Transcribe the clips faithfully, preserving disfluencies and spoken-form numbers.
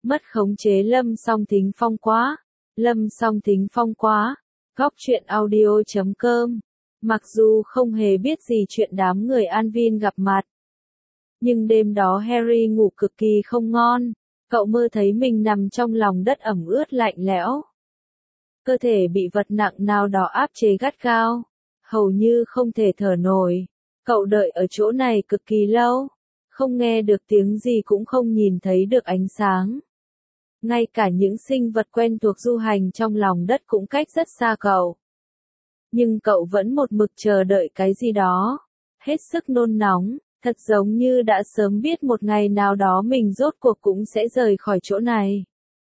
Mất khống chế Lâm Song Thính Phong quá. Lâm Song Thính Phong quá. Góc truyện audio chấm com. Mặc dù không hề biết gì chuyện đám người Anvin gặp mặt, nhưng đêm đó Harry ngủ cực kỳ không ngon. Cậu mơ thấy mình nằm trong lòng đất ẩm ướt lạnh lẽo. Cơ thể bị vật nặng nào đó áp chế gắt gao, hầu như không thể thở nổi. Cậu đợi ở chỗ này cực kỳ lâu, không nghe được tiếng gì cũng không nhìn thấy được ánh sáng. Ngay cả những sinh vật quen thuộc du hành trong lòng đất cũng cách rất xa cậu. Nhưng cậu vẫn một mực chờ đợi cái gì đó, hết sức nôn nóng, thật giống như đã sớm biết một ngày nào đó mình rốt cuộc cũng sẽ rời khỏi chỗ này.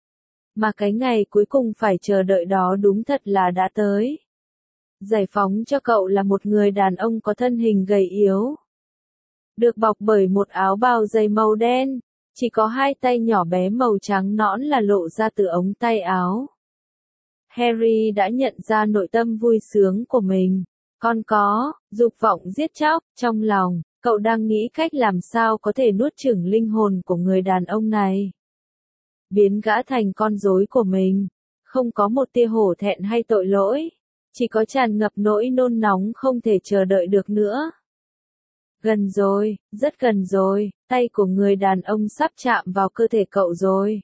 Mà cái ngày cuối cùng phải chờ đợi đó đúng thật là đã tới. Giải phóng cho cậu là một người đàn ông có thân hình gầy yếu, được bọc bởi một áo bào dày màu đen, chỉ có hai tay nhỏ bé màu trắng nõn là lộ ra từ ống tay áo. Harry đã nhận ra nội tâm vui sướng của mình, còn có dục vọng giết chóc trong lòng. Cậu đang nghĩ cách làm sao có thể nuốt chửng linh hồn của người đàn ông này, biến gã thành con rối của mình. Không có một tia hổ thẹn hay tội lỗi, chỉ có tràn ngập nỗi nôn nóng không thể chờ đợi được nữa. Gần rồi, rất gần rồi, tay của người đàn ông sắp chạm vào cơ thể cậu rồi.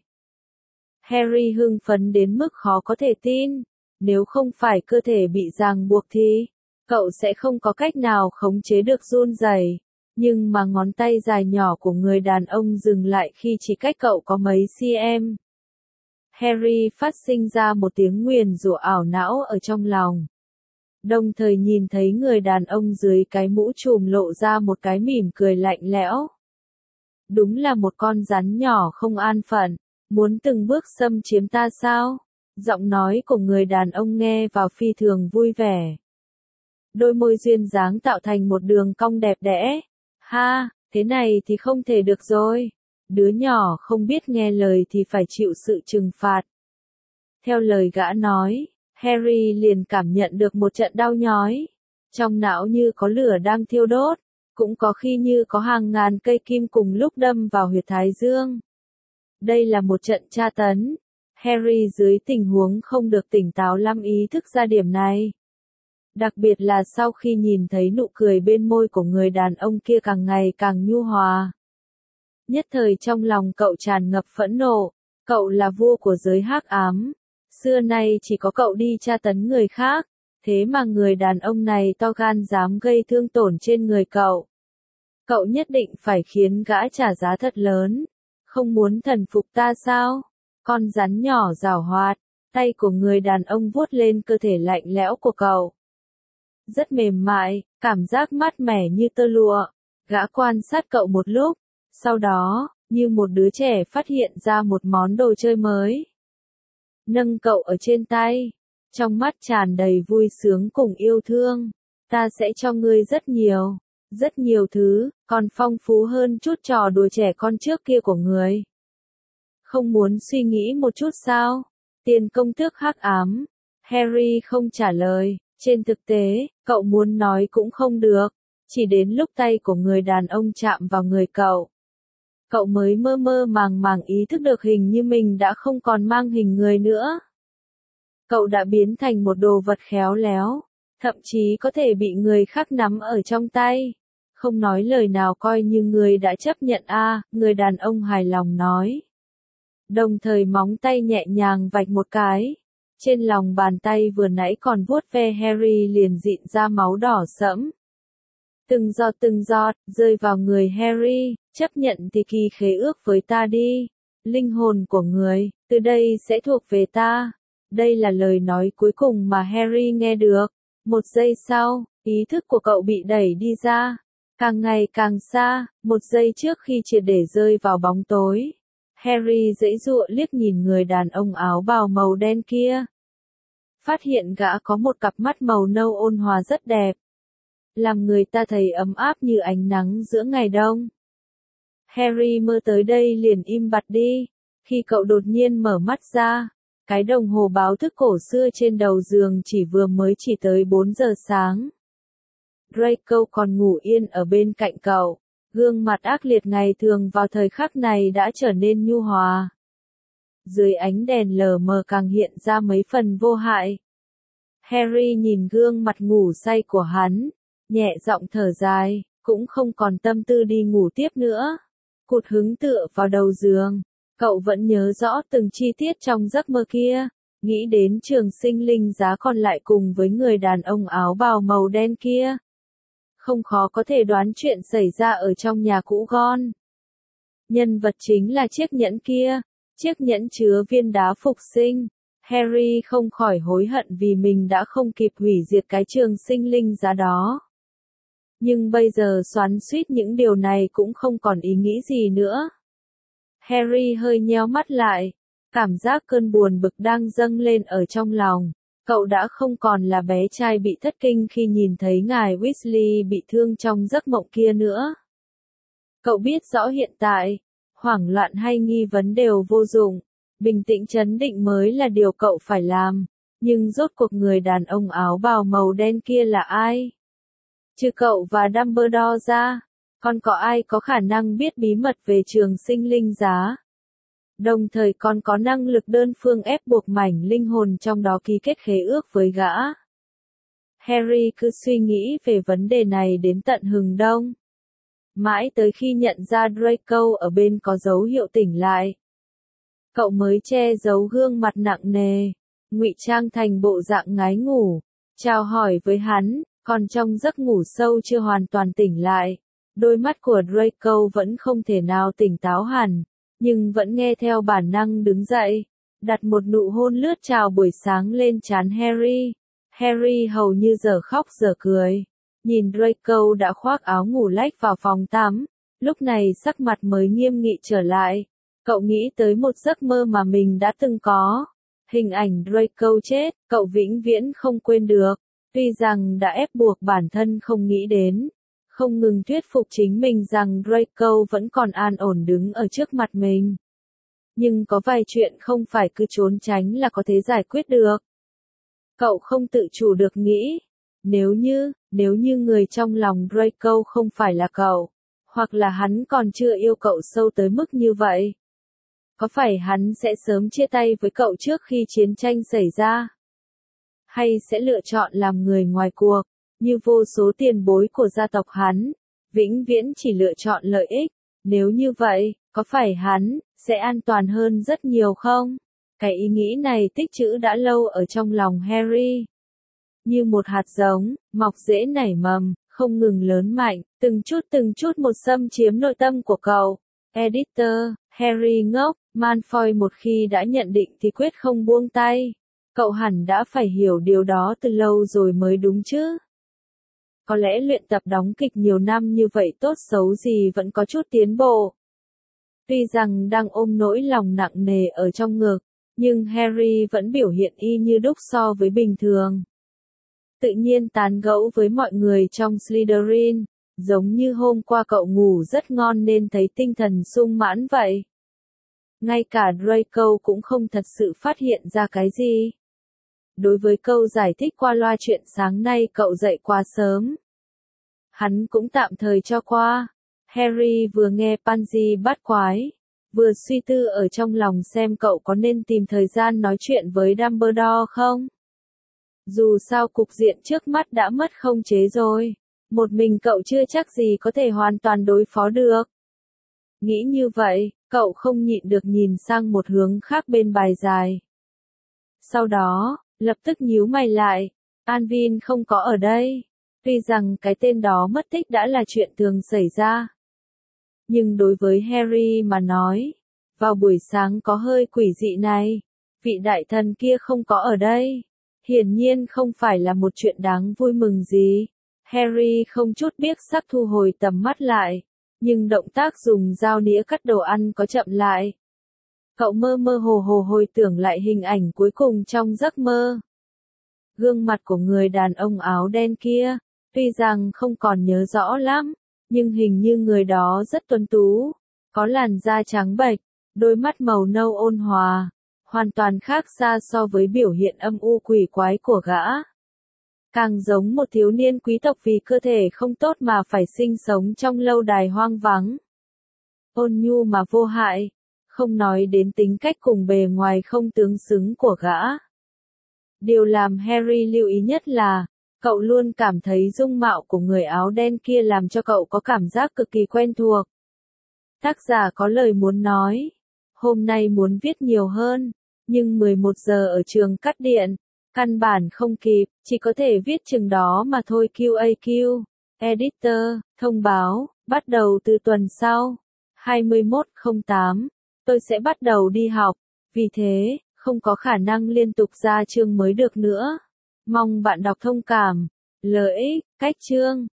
Harry hưng phấn đến mức khó có thể tin, nếu không phải cơ thể bị ràng buộc thì cậu sẽ không có cách nào khống chế được run rẩy. Nhưng mà ngón tay dài nhỏ của người đàn ông dừng lại khi chỉ cách cậu có mấy cm. Harry phát sinh ra một tiếng nguyền rủa ảo não ở trong lòng, đồng thời nhìn thấy người đàn ông dưới cái mũ trùm lộ ra một cái mỉm cười lạnh lẽo. Đúng là một con rắn nhỏ không an phận, muốn từng bước xâm chiếm ta sao? Giọng nói của người đàn ông nghe vào phi thường vui vẻ. Đôi môi duyên dáng tạo thành một đường cong đẹp đẽ. Ha, thế này thì không thể được rồi. Đứa nhỏ không biết nghe lời thì phải chịu sự trừng phạt. Theo lời gã nói, Harry liền cảm nhận được một trận đau nhói. Trong não như có lửa đang thiêu đốt, cũng có khi như có hàng ngàn cây kim cùng lúc đâm vào huyệt thái dương. Đây là một trận tra tấn. Harry dưới tình huống không được tỉnh táo lắm ý thức ra điểm này. Đặc biệt là sau khi nhìn thấy nụ cười bên môi của người đàn ông kia càng ngày càng nhu hòa. Nhất thời trong lòng cậu tràn ngập phẫn nộ, cậu là vua của giới hắc ám. Xưa nay chỉ có cậu đi tra tấn người khác, thế mà người đàn ông này to gan dám gây thương tổn trên người cậu. Cậu nhất định phải khiến gã trả giá thật lớn. Không muốn thần phục ta sao? Con rắn nhỏ giảo hoạt, tay của người đàn ông vuốt lên cơ thể lạnh lẽo của cậu. Rất mềm mại, cảm giác mát mẻ như tơ lụa. Gã quan sát cậu một lúc, sau đó, như một đứa trẻ phát hiện ra một món đồ chơi mới. Nâng cậu ở trên tay, trong mắt tràn đầy vui sướng cùng yêu thương. Ta sẽ cho ngươi rất nhiều, rất nhiều thứ, còn phong phú hơn chút trò đùa trẻ con trước kia của người. Không muốn suy nghĩ một chút sao? Tiền công tước hắc ám. Harry không trả lời. Trên thực tế, cậu muốn nói cũng không được. Chỉ đến lúc tay của người đàn ông chạm vào người cậu, cậu mới mơ mơ màng màng ý thức được hình như mình đã không còn mang hình người nữa. Cậu đã biến thành một đồ vật khéo léo, thậm chí có thể bị người khác nắm ở trong tay. Không nói lời nào coi như người đã chấp nhận a, à, người đàn ông hài lòng nói. Đồng thời móng tay nhẹ nhàng vạch một cái. Trên lòng bàn tay vừa nãy còn vuốt ve Harry liền dịn ra máu đỏ sẫm. Từng giọt từng giọt, rơi vào người Harry, chấp nhận thì kỳ khế ước với ta đi. Linh hồn của người, từ đây sẽ thuộc về ta. Đây là lời nói cuối cùng mà Harry nghe được. Một giây sau, ý thức của cậu bị đẩy đi ra. Càng ngày càng xa, một giây trước khi triệt để rơi vào bóng tối. Harry giãy giụa liếc nhìn người đàn ông áo bào màu đen kia. Phát hiện gã có một cặp mắt màu nâu ôn hòa rất đẹp, làm người ta thấy ấm áp như ánh nắng giữa ngày đông. Harry mơ tới đây liền im bặt đi, khi cậu đột nhiên mở mắt ra, cái đồng hồ báo thức cổ xưa trên đầu giường chỉ vừa mới chỉ tới bốn giờ sáng. Draco còn ngủ yên ở bên cạnh cậu, gương mặt ác liệt ngày thường vào thời khắc này đã trở nên nhu hòa. dưới ánh đèn lờ mờ càng hiện ra mấy phần vô hại. Harry nhìn gương mặt ngủ say của hắn, nhẹ giọng thở dài, cũng không còn tâm tư đi ngủ tiếp nữa. Cụt hứng tựa vào đầu giường, cậu vẫn nhớ rõ từng chi tiết trong giấc mơ kia, nghĩ đến Trường Sinh Linh Giá còn lại cùng với người đàn ông áo bào màu đen kia. Không khó có thể đoán chuyện xảy ra ở trong nhà cũ Gon. Nhân vật chính là chiếc nhẫn kia, chiếc nhẫn chứa viên đá phục sinh. Harry không khỏi hối hận vì mình đã không kịp hủy diệt cái Trường Sinh Linh Giá đó. Nhưng bây giờ xoắn xuýt những điều này cũng không còn ý nghĩ gì nữa. Harry hơi nheo mắt lại, cảm giác cơn buồn bực đang dâng lên ở trong lòng. Cậu đã không còn là bé trai bị thất kinh khi nhìn thấy ngài Weasley bị thương trong giấc mộng kia nữa. Cậu biết rõ hiện tại, hoảng loạn hay nghi vấn đều vô dụng, bình tĩnh trấn định mới là điều cậu phải làm. Nhưng rốt cuộc người đàn ông áo bào màu đen kia là ai? Trừ cậu và Dumbledore ra, còn có ai có khả năng biết bí mật về Trường Sinh Linh Giá? Đồng thời còn có năng lực đơn phương ép buộc mảnh linh hồn trong đó ký kết khế ước với gã. Harry cứ suy nghĩ về vấn đề này đến tận hừng đông. Mãi tới khi nhận ra Draco ở bên có dấu hiệu tỉnh lại. Cậu mới che giấu gương mặt nặng nề, ngụy trang thành bộ dạng ngái ngủ, chào hỏi với hắn, còn trong giấc ngủ sâu chưa hoàn toàn tỉnh lại. Đôi mắt của Draco vẫn không thể nào tỉnh táo hẳn, nhưng vẫn nghe theo bản năng đứng dậy, đặt một nụ hôn lướt chào buổi sáng lên trán Harry. Harry hầu như giờ khóc giờ cười, nhìn Draco đã khoác áo ngủ lách vào phòng tắm, lúc này sắc mặt mới nghiêm nghị trở lại. Cậu nghĩ tới một giấc mơ mà mình đã từng có. Hình ảnh Draco chết, cậu vĩnh viễn không quên được, tuy rằng đã ép buộc bản thân không nghĩ đến. Không ngừng thuyết phục chính mình rằng Draco vẫn còn an ổn đứng ở trước mặt mình. Nhưng có vài chuyện không phải cứ trốn tránh là có thể giải quyết được. Cậu không tự chủ được nghĩ, nếu như, nếu như người trong lòng Draco không phải là cậu, hoặc là hắn còn chưa yêu cậu sâu tới mức như vậy. Có phải hắn sẽ sớm chia tay với cậu trước khi chiến tranh xảy ra? Hay sẽ lựa chọn làm người ngoài cuộc? Như vô số tiền bối của gia tộc hắn, vĩnh viễn chỉ lựa chọn lợi ích. Nếu như vậy, có phải hắn sẽ an toàn hơn rất nhiều không? Cái ý nghĩ này tích trữ đã lâu ở trong lòng Harry. Như một hạt giống, mọc rễ nảy mầm, không ngừng lớn mạnh, từng chút từng chút một xâm chiếm nội tâm của cậu. Editor, Harry ngốc, Malfoy một khi đã nhận định thì quyết không buông tay. Cậu hẳn đã phải hiểu điều đó từ lâu rồi mới đúng chứ. Có lẽ luyện tập đóng kịch nhiều năm như vậy tốt xấu gì vẫn có chút tiến bộ. Tuy rằng đang ôm nỗi lòng nặng nề ở trong ngực, nhưng Harry vẫn biểu hiện y như đúc so với bình thường. Tự nhiên tán gẫu với mọi người trong Slytherin, giống như hôm qua cậu ngủ rất ngon nên thấy tinh thần sung mãn vậy. Ngay cả Draco cũng không thật sự phát hiện ra cái gì. Đối với câu giải thích qua loa chuyện sáng nay cậu dậy quá sớm, hắn cũng tạm thời cho qua. Harry vừa nghe Pansy bắt quái, vừa suy tư ở trong lòng xem cậu có nên tìm thời gian nói chuyện với Dumbledore không. Dù sao cục diện trước mắt đã mất khống chế rồi, một mình cậu chưa chắc gì có thể hoàn toàn đối phó được. Nghĩ như vậy, cậu không nhịn được nhìn sang một hướng khác bên bài dài. Sau đó, lập tức nhíu mày lại, Alvin không có ở đây. Tuy rằng cái tên đó mất tích đã là chuyện thường xảy ra. Nhưng đối với Harry mà nói, vào buổi sáng có hơi quỷ dị này, vị đại thần kia không có ở đây. Hiển nhiên không phải là một chuyện đáng vui mừng gì. Harry không chút biết sắc thu hồi tầm mắt lại, nhưng động tác dùng dao nĩa cắt đồ ăn có chậm lại. Cậu mơ mơ hồ hồ hồi tưởng lại hình ảnh cuối cùng trong giấc mơ. Gương mặt của người đàn ông áo đen kia, tuy rằng không còn nhớ rõ lắm, nhưng hình như người đó rất tuấn tú, có làn da trắng bệch, đôi mắt màu nâu ôn hòa, hoàn toàn khác xa so với biểu hiện âm u quỷ quái của gã. Càng giống một thiếu niên quý tộc vì cơ thể không tốt mà phải sinh sống trong lâu đài hoang vắng. Ôn nhu mà vô hại, không nói đến tính cách cùng bề ngoài không tương xứng của gã. Điều làm Harry lưu ý nhất là, cậu luôn cảm thấy dung mạo của người áo đen kia làm cho cậu có cảm giác cực kỳ quen thuộc. Tác giả có lời muốn nói, hôm nay muốn viết nhiều hơn, nhưng mười một giờ ở trường cắt điện, căn bản không kịp, chỉ có thể viết chừng đó mà thôi. quy a quy, Editor, thông báo, bắt đầu từ tuần sau, hai mươi mốt không tám, tôi sẽ bắt đầu đi học, vì thế, không có khả năng liên tục ra chương mới được nữa. Mong bạn đọc thông cảm. Lợi ích, cách chương